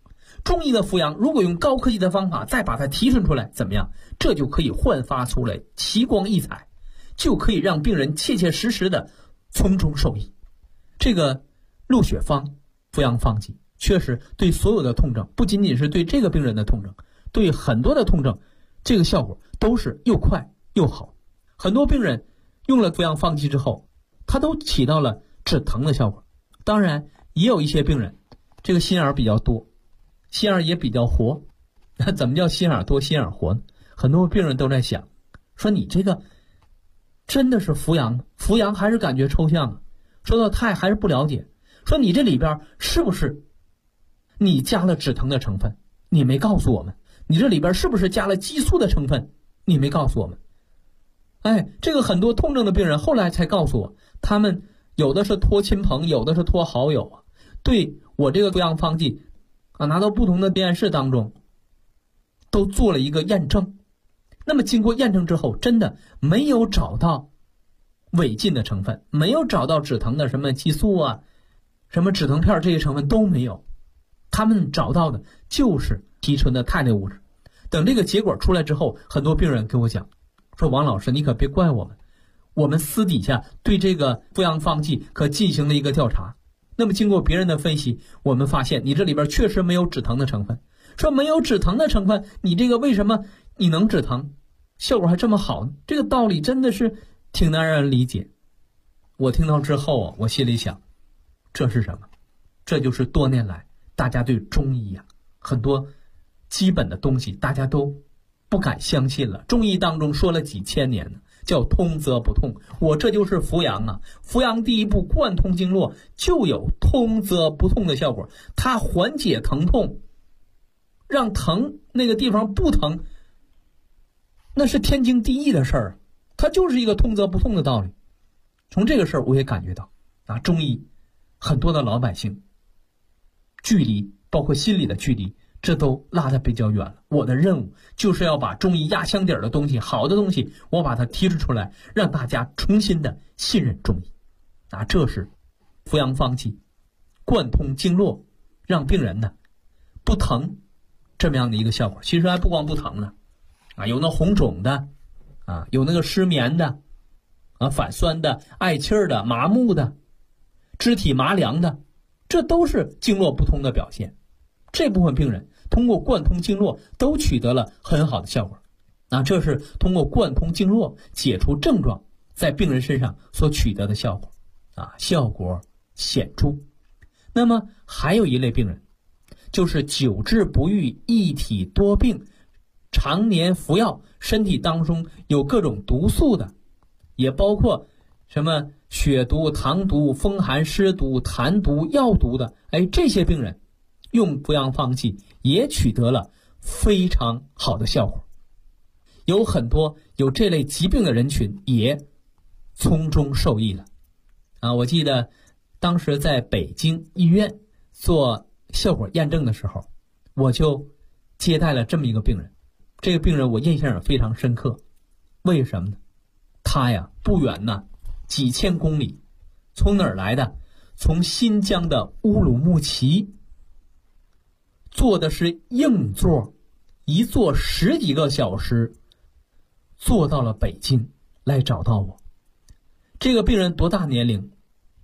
中医的扶阳如果用高科技的方法再把它提纯出来，怎么样？这就可以焕发出来奇光异彩，就可以让病人切切实实的从中受益。这个鹿血方扶阳方剂确实对所有的痛症，不仅仅是对这个病人的痛症，对很多的痛症，这个效果都是又快又好。很多病人用了扶阳方剂之后，它都起到了止疼的效果。当然也有一些病人这个心眼比较多，心眼也比较活。那怎么叫心眼多心眼活呢？很多病人都在想，说你这个真的是扶阳吗？扶阳还是感觉抽象啊？说到太还是不了解。说你这里边是不是你加了止疼的成分？你没告诉我们。你这里边是不是加了激素的成分？你没告诉我们。这个很多痛症的病人后来才告诉我，他们有的是托亲朋，有的是托好友啊，对我这个扶阳方剂拿到不同的实验室当中都做了一个验证。那么经过验证之后，真的没有找到违禁的成分，没有找到止疼的什么激素啊，什么止疼片这些成分都没有，他们找到的就是提纯的肽类物质。等这个结果出来之后，很多病人跟我讲说，王老师你可别怪我们，我们私底下对这个扶阳方剂可进行了一个调查，那么经过别人的分析，我们发现你这里边确实没有止疼的成分。说没有止疼的成分，你这个为什么你能止疼，效果还这么好呢？这个道理真的是挺难让人理解。我听到之后我心里想，这是什么？这就是多年来大家对中医很多基本的东西大家都不敢相信了。中医当中说了几千年呢，叫通则不痛。我这就是扶阳扶阳第一步贯通经络，就有通则不痛的效果。它缓解疼痛，让疼那个地方不疼，那是天经地义的事儿，它就是一个通则不痛的道理。从这个事儿我也感觉到中医很多的老百姓距离，包括心理的距离，这都拉得比较远了。我的任务就是要把中医压箱底儿的东西，好的东西，我把它提出出来，让大家重新的信任中医。这是扶阳方剂贯通经络，让病人呢不疼这么样的一个效果。其实还不光不疼呢，有那红肿的有那个失眠的反酸的、嗳气儿的、麻木的、肢体麻凉的，这都是经络不通的表现。这部分病人通过贯通经络都取得了很好的效果。这是通过贯通经络解除症状在病人身上所取得的效果效果显著。那么还有一类病人，就是久治不愈、一体多病，常年服药，身体当中有各种毒素的，也包括什么血毒、糖毒、风寒湿毒、痰毒、药毒的，这些病人用扶阳方剂也取得了非常好的效果。有很多有这类疾病的人群也从中受益了我记得当时在北京医院做效果验证的时候，我就接待了这么一个病人。这个病人我印象也非常深刻。为什么呢？他不远几千公里，从哪儿来的？从新疆的乌鲁木齐，坐的是硬座，一坐10几个小时，坐到了北京来找到我。这个病人多大年龄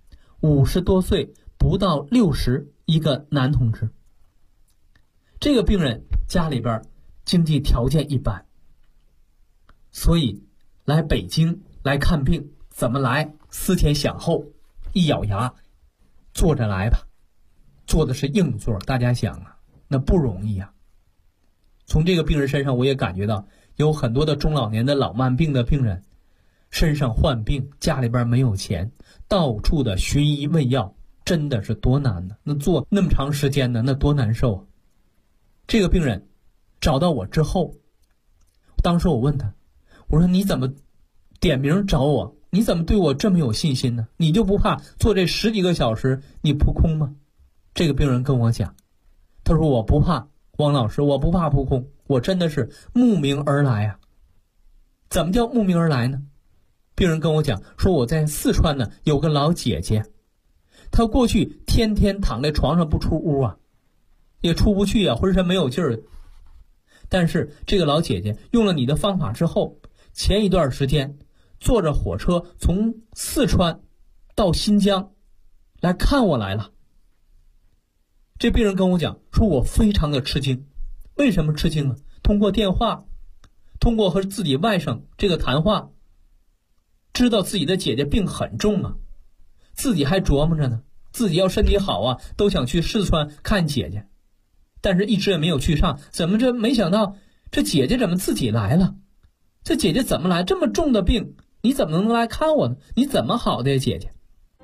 ？50多岁，不到60，一个男同志。这个病人家里边经济条件一般，所以来北京来看病怎么来？思前想后，一咬牙，坐着来吧。坐的是硬座，大家想那不容易从这个病人身上我也感觉到，有很多的中老年的老慢病的病人身上患病，家里边没有钱，到处的寻医问药，真的是多难呢。那坐那么长时间呢，那多难受这个病人找到我之后，当时我问他，我说你怎么点名找我？你怎么对我这么有信心呢？你就不怕坐这10几个小时你扑空吗？这个病人跟我讲，他说我不怕，汪老师，我不怕扑空，我真的是慕名而来怎么叫慕名而来呢？病人跟我讲说，我在四川呢有个老姐姐，她过去天天躺在床上不出屋也出不去啊，浑身没有劲儿。但是这个老姐姐用了你的方法之后，前一段时间坐着火车从四川到新疆来看我来了。这病人跟我讲说，我非常的吃惊。为什么吃惊呢？通过电话，通过和自己外甥这个谈话，知道自己的姐姐病很重啊，自己还琢磨着呢，自己要身体好啊，都想去四川看姐姐，但是一直也没有去上。怎么这没想到这姐姐怎么自己来了？这姐姐怎么来？这么重的病，你怎么能来看我呢？你怎么好的呀，姐姐？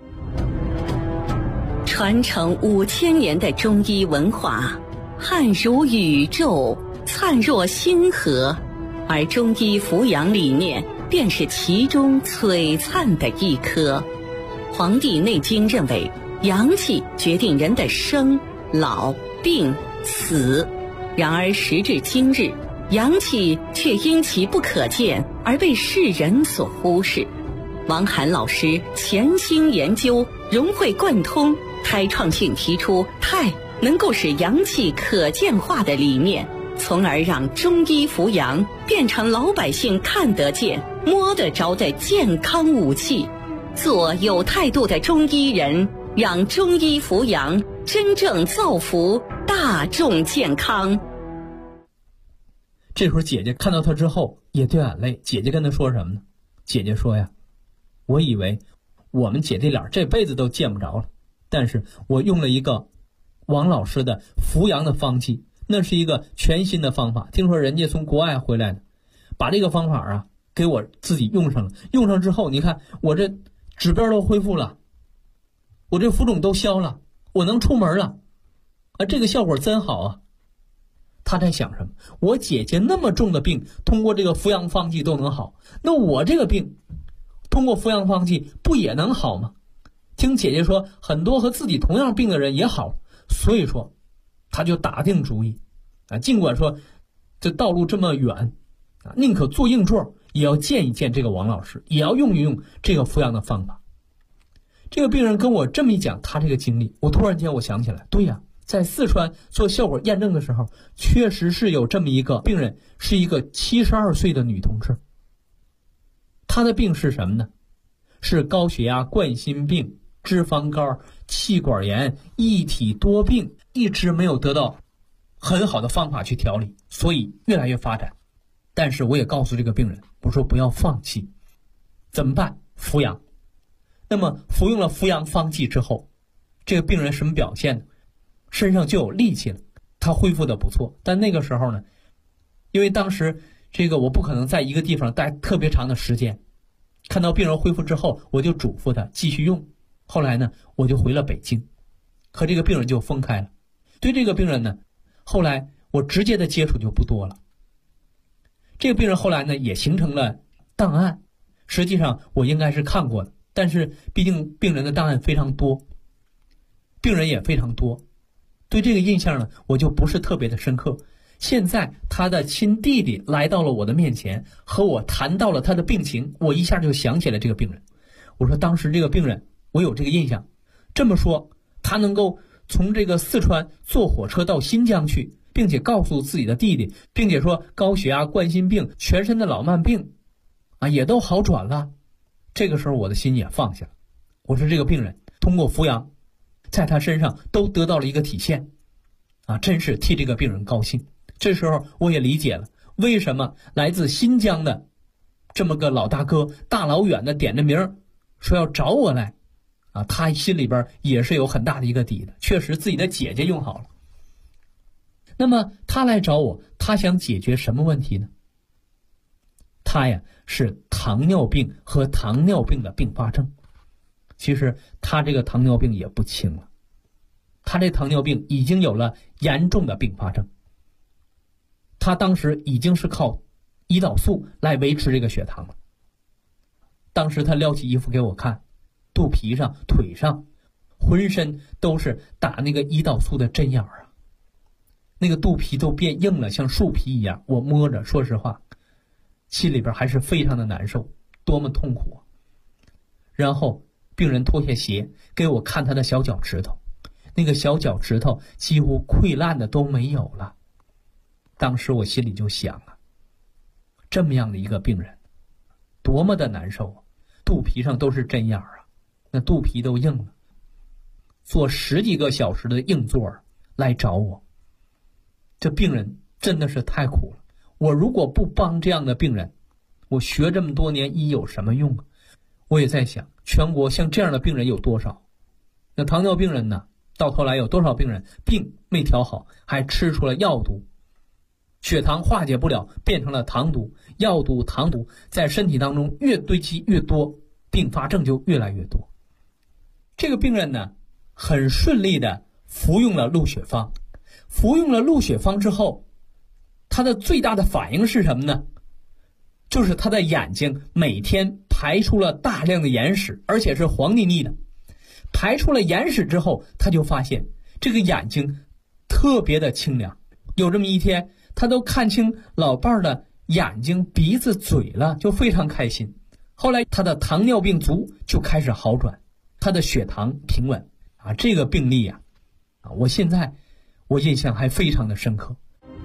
传承5000年的中医文化，汉如宇宙，灿若星河，而中医扶阳理念便是其中璀璨的一颗。《黄帝内经》认为，阳气决定人的生、老、病、死。然而时至今日，阳气却因其不可见而被世人所忽视。王涵老师潜心研究，融会贯通，开创性提出太能够使阳气可见化的理念，从而让中医扶阳变成老百姓看得见、摸得着的健康武器。做有态度的中医人，让中医扶阳真正造福大众健康。 这会儿姐姐看到他之后也掉眼泪。姐姐跟他说什么呢？姐姐说呀，我以为我们姐弟俩这辈子都见不着了，但是我用了一个王老师的扶阳的方剂，那是一个全新的方法，听说人家从国外回来的，把这个方法啊给我自己用上了。用上之后，你看我这指标都恢复了，我这浮肿都消了，我能出门了啊，这个效果真好啊。他在想什么？我姐姐那么重的病，通过这个扶阳方剂都能好，那我这个病通过扶阳方剂不也能好吗？听姐姐说，很多和自己同样病的人也好，所以说他就打定主意啊，尽管说这道路这么远啊，宁可做硬座也要见一见这个王老师，也要用一用这个扶阳的方法。这个病人跟我这么一讲他这个经历，我突然间我想起来，对呀，在四川做效果验证的时候，确实是有这么一个病人，是一个72岁的女同志。她的病是什么呢？是高血压、冠心病、脂肪肝、气管炎、一体多病，一直没有得到很好的方法去调理，所以越来越发展。但是我也告诉这个病人，我说不要放弃。怎么办？扶阳。那么服用了扶阳方剂之后，这个病人什么表现呢？身上就有力气了，他恢复的不错。但那个时候呢，因为当时这个我不可能在一个地方待特别长的时间，看到病人恢复之后，我就嘱咐他继续用。后来呢，我就回了北京，和这个病人就分开了。对这个病人呢，后来我直接的接触就不多了。这个病人后来呢，也形成了档案，实际上我应该是看过的，但是毕竟病人的档案非常多，病人也非常多，对这个印象呢，我就不是特别的深刻。现在他的亲弟弟来到了我的面前，和我谈到了他的病情，我一下就想起来这个病人。我说当时这个病人我有这个印象，这么说他能够从这个四川坐火车到新疆去，并且告诉自己的弟弟，并且说高血压、冠心病、全身的老慢病啊也都好转了。这个时候我的心也放下了。我说这个病人通过扶阳，在他身上都得到了一个体现啊，真是替这个病人高兴。这时候我也理解了为什么来自新疆的这么个老大哥大老远的点着名说要找我来啊，他心里边也是有很大的一个底的，确实自己的姐姐用好了。那么他来找我，他想解决什么问题呢？他呀是糖尿病和糖尿病的并发症。其实他这个糖尿病也不轻了，他这糖尿病已经有了严重的并发症。他当时已经是靠胰岛素来维持这个血糖了。当时他撩起衣服给我看，肚皮上、腿上、浑身都是打那个胰岛素的针眼儿啊，那个肚皮都变硬了，像树皮一样。我摸着，说实话，心里边还是非常的难受，多么痛苦啊！然后病人脱下鞋给我看他的小脚趾头， 那个小脚趾头几乎溃烂的都没有了。当时我心里就想啊，这么样的一个病人，多么的难受啊！肚皮上都是针眼啊，那肚皮都硬了，坐10几个小时的硬座来找我。这病人真的是太苦了。我如果不帮这样的病人，我学这么多年医有什么用啊？我也在想，全国像这样的病人有多少？那糖尿病人呢？到头来有多少病人病没调好，还吃出了药毒，血糖化解不了，变成了糖毒，药毒、糖毒在身体当中越堆积越多，并发症就越来越多。这个病人呢，很顺利的服用了鹿血芳。服用了鹿血芳之后，他的最大的反应是什么呢？就是他的眼睛每天排出了大量的眼屎，而且是黄腻腻的。排出了眼屎之后，他就发现这个眼睛特别的清凉。有这么一天，他都看清老伴儿的眼睛、鼻子、嘴了，就非常开心。后来他的糖尿病足就开始好转，他的血糖平稳啊。这个病例啊，我现在我印象还非常的深刻。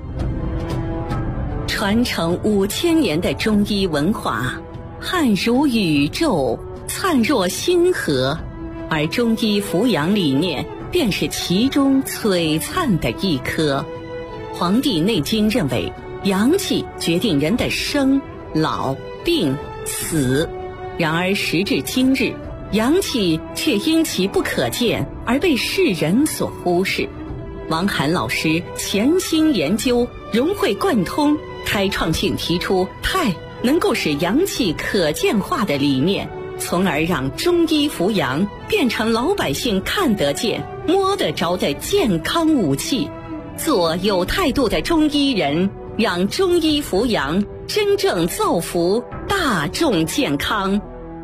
传承5000年的中医文化，汉如宇宙，灿若星河，而中医扶阳理念便是其中璀璨的一颗。《黄帝内经》认为，阳气决定人的生、老、病、死。然而时至今日，阳气却因其不可见而被世人所忽视。王涵老师潜心研究，融会贯通，开创性提出太能够使阳气可见化的理念，从而让中医扶阳变成老百姓看得见、摸得着的健康武器。做有态度的中医人，让中医扶阳真正造福大众健康。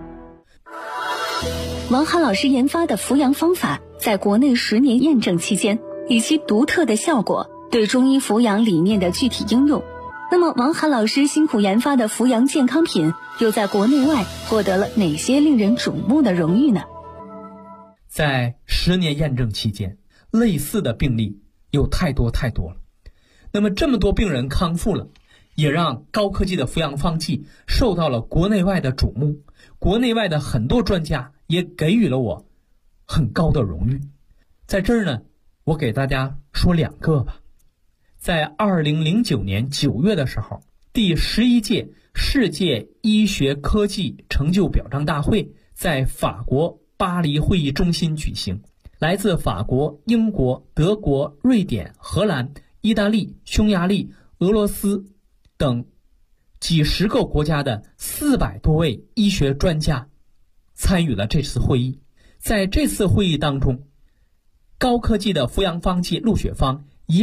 王涵老师研发的扶阳方法在国内10年验证期间，以其独特的效果对中医扶阳理念的具体应用。那么王涵老师辛苦研发的扶阳健康品又在国内外获得了哪些令人瞩目的荣誉呢？ 在10年验证期间，类似的病例有太多了。那么这么多病人康复了，也让高科技的扶阳方剂受到了国内外的瞩目，国内外的很多专家也给予了我很高的荣誉。在这儿呢，我给大家说2个吧。在2009年9月的时候，第11届世界医学科技成就表彰大会在法国巴黎会议中心举行。来自法国、英国、德国、瑞典、荷兰、意大利、匈牙利、俄罗斯等几十个国家的400多位医学专家参与了这次会议。在这次会议当中，高科技的扶阳方剂鹿血芳以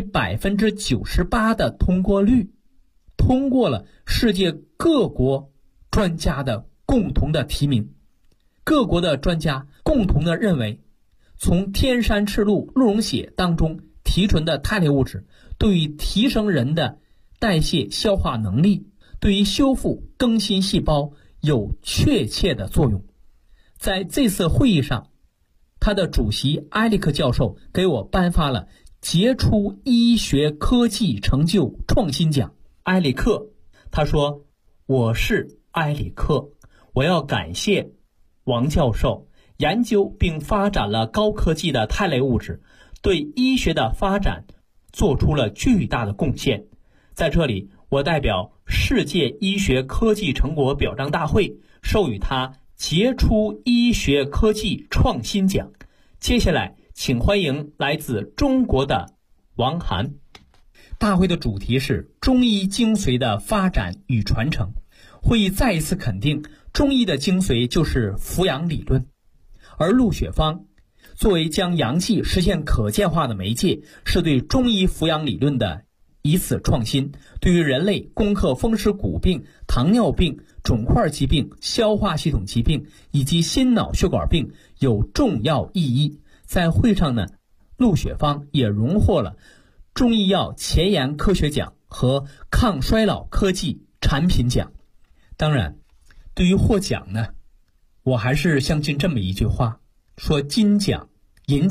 98%的通过率通过了世界各国专家的共同的提名。各国的专家共同的认为，从天山赤鹿鹿茸血当中提纯的肽类物质对于提升人的代谢消化能力，对于修复更新细胞有确切的作用。在这次会议上，他的主席埃里克教授给我颁发了杰出医学科技成就创新奖。埃里克他说，我是埃里克，我要感谢王教授研究并发展了高科技的肽类物质，对医学的发展做出了巨大的贡献。在这里，我代表世界医学科技成果表彰大会授予他杰出医学科技创新奖。接下来请欢迎来自中国的王涵。大会的主题是中医精髓的发展与传承。会议再一次肯定，中医的精髓就是扶阳理论，而鹿血芳作为将阳气实现可见化的媒介，是对中医扶阳理论的一次创新，对于人类攻克风湿骨病、糖尿病、肿块疾病、消化系统疾病以及心脑血管病有重要意义。在会上呢，鹿血芳也荣获了中医药前沿科学奖和抗衰老科技产品奖。当然，对于获奖呢，我还是相信这么一句话，说金奖、银奖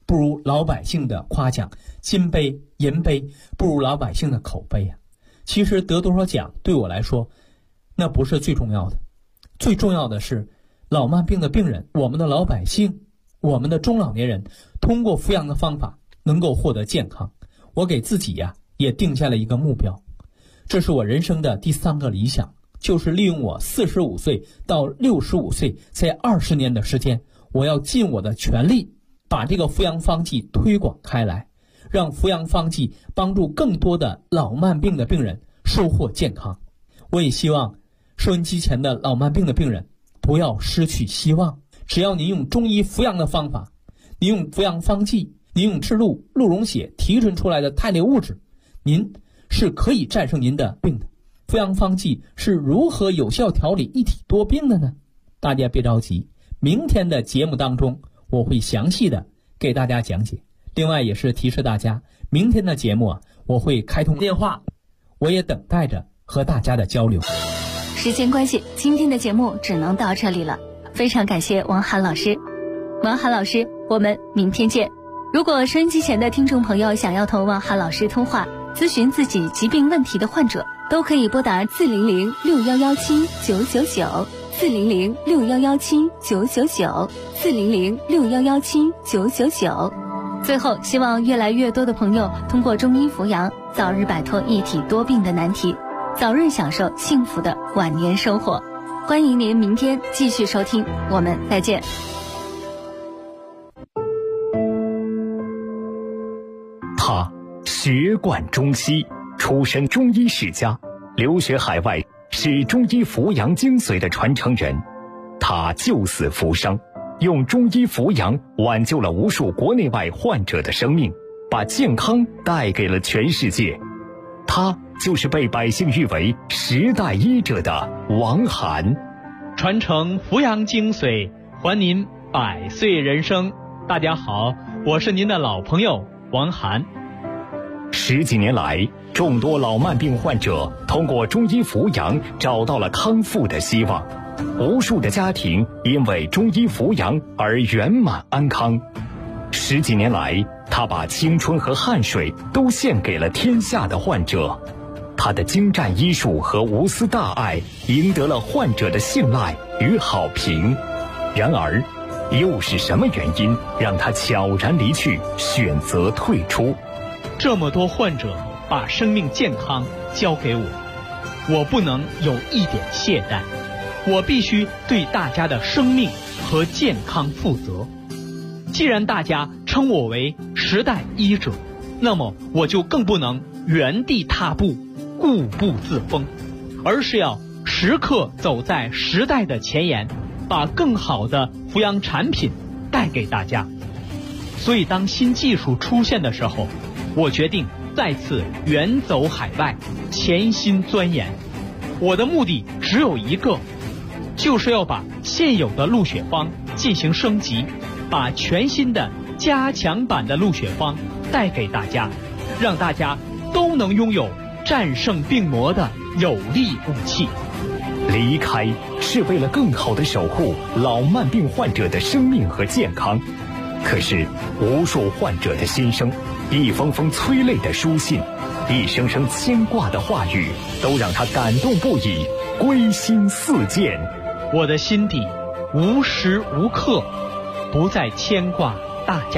不如老百姓的夸奖，金杯银杯不如老百姓的口碑啊。其实得多少奖对我来说那不是最重要的，最重要的是老慢病的病人，我们的老百姓，我们的中老年人通过扶阳的方法能够获得健康。我给自己也定下了一个目标，这是我人生的第3个理想，就是利用我45岁到65岁这20年的时间，我要尽我的全力把这个扶阳方剂推广开来，让扶阳方剂帮助更多的老慢病的病人收获健康。我也希望收音机前的老慢病的病人不要失去希望，只要您用中医扶阳的方法，您用扶阳方剂，您用赤鹿溶血提纯出来的肽类物质，您是可以战胜您的病的。扶阳方剂是如何有效调理一体多病的呢？大家别着急，明天的节目当中我会详细的给大家讲解。另外也是提示大家，明天的节目我会开通电话，我也等待着和大家的交流。 时间关系，今天的节目只能到这里了，非常感谢王涵老师。王涵老师，我们明天见。如果收音机前的听众朋友想要同王涵老师通话，咨询自己疾病问题的患者，都可以拨打400-6117-999，400-6117-999，400-6117-999。最后，希望越来越多的朋友通过中医扶阳，早日摆脱一体多病的难题，早日享受幸福的晚年生活。欢迎您明天继续收听，我们再见。 他学贯中西，出身中医世家，留学海外，是中医扶阳精髓的传承人。他救死扶伤，用中医扶阳挽救了无数国内外患者的生命，把健康带给了全世界。他就是被百姓誉为时代医者的王涵。 传承扶阳精髓，还您100岁人生。大家好，我是您的老朋友王涵。 10几年来，众多老慢病患者通过中医扶阳找到了康复的希望，无数的家庭因为中医扶阳而圆满安康。10几年来，他把青春和汗水都献给了天下的患者，他的精湛医术和无私大爱赢得了患者的信赖与好评。然而，又是什么原因让他悄然离去，选择退出？ 这么多患者把生命健康交给我，我不能有一点懈怠，我必须对大家的生命和健康负责。既然大家称我为时代医者，那么我就更不能原地踏步，固步自封，而是要时刻走在时代的前沿，把更好的扶阳产品带给大家。所以当新技术出现的时候，我决定再次远走海外，潜心钻研。我的目的只有一个，就是要把现有的鹿血方进行升级，把全新的加强版的鹿血方带给大家，让大家都能拥有战胜病魔的有力武器。 离开是为了更好地守护老慢病患者的生命和健康。可是无数患者的心声，一封封催泪的书信，一声声牵挂的话语，都让他感动不已，归心似箭。 我的心底无时无刻不在牵挂大家。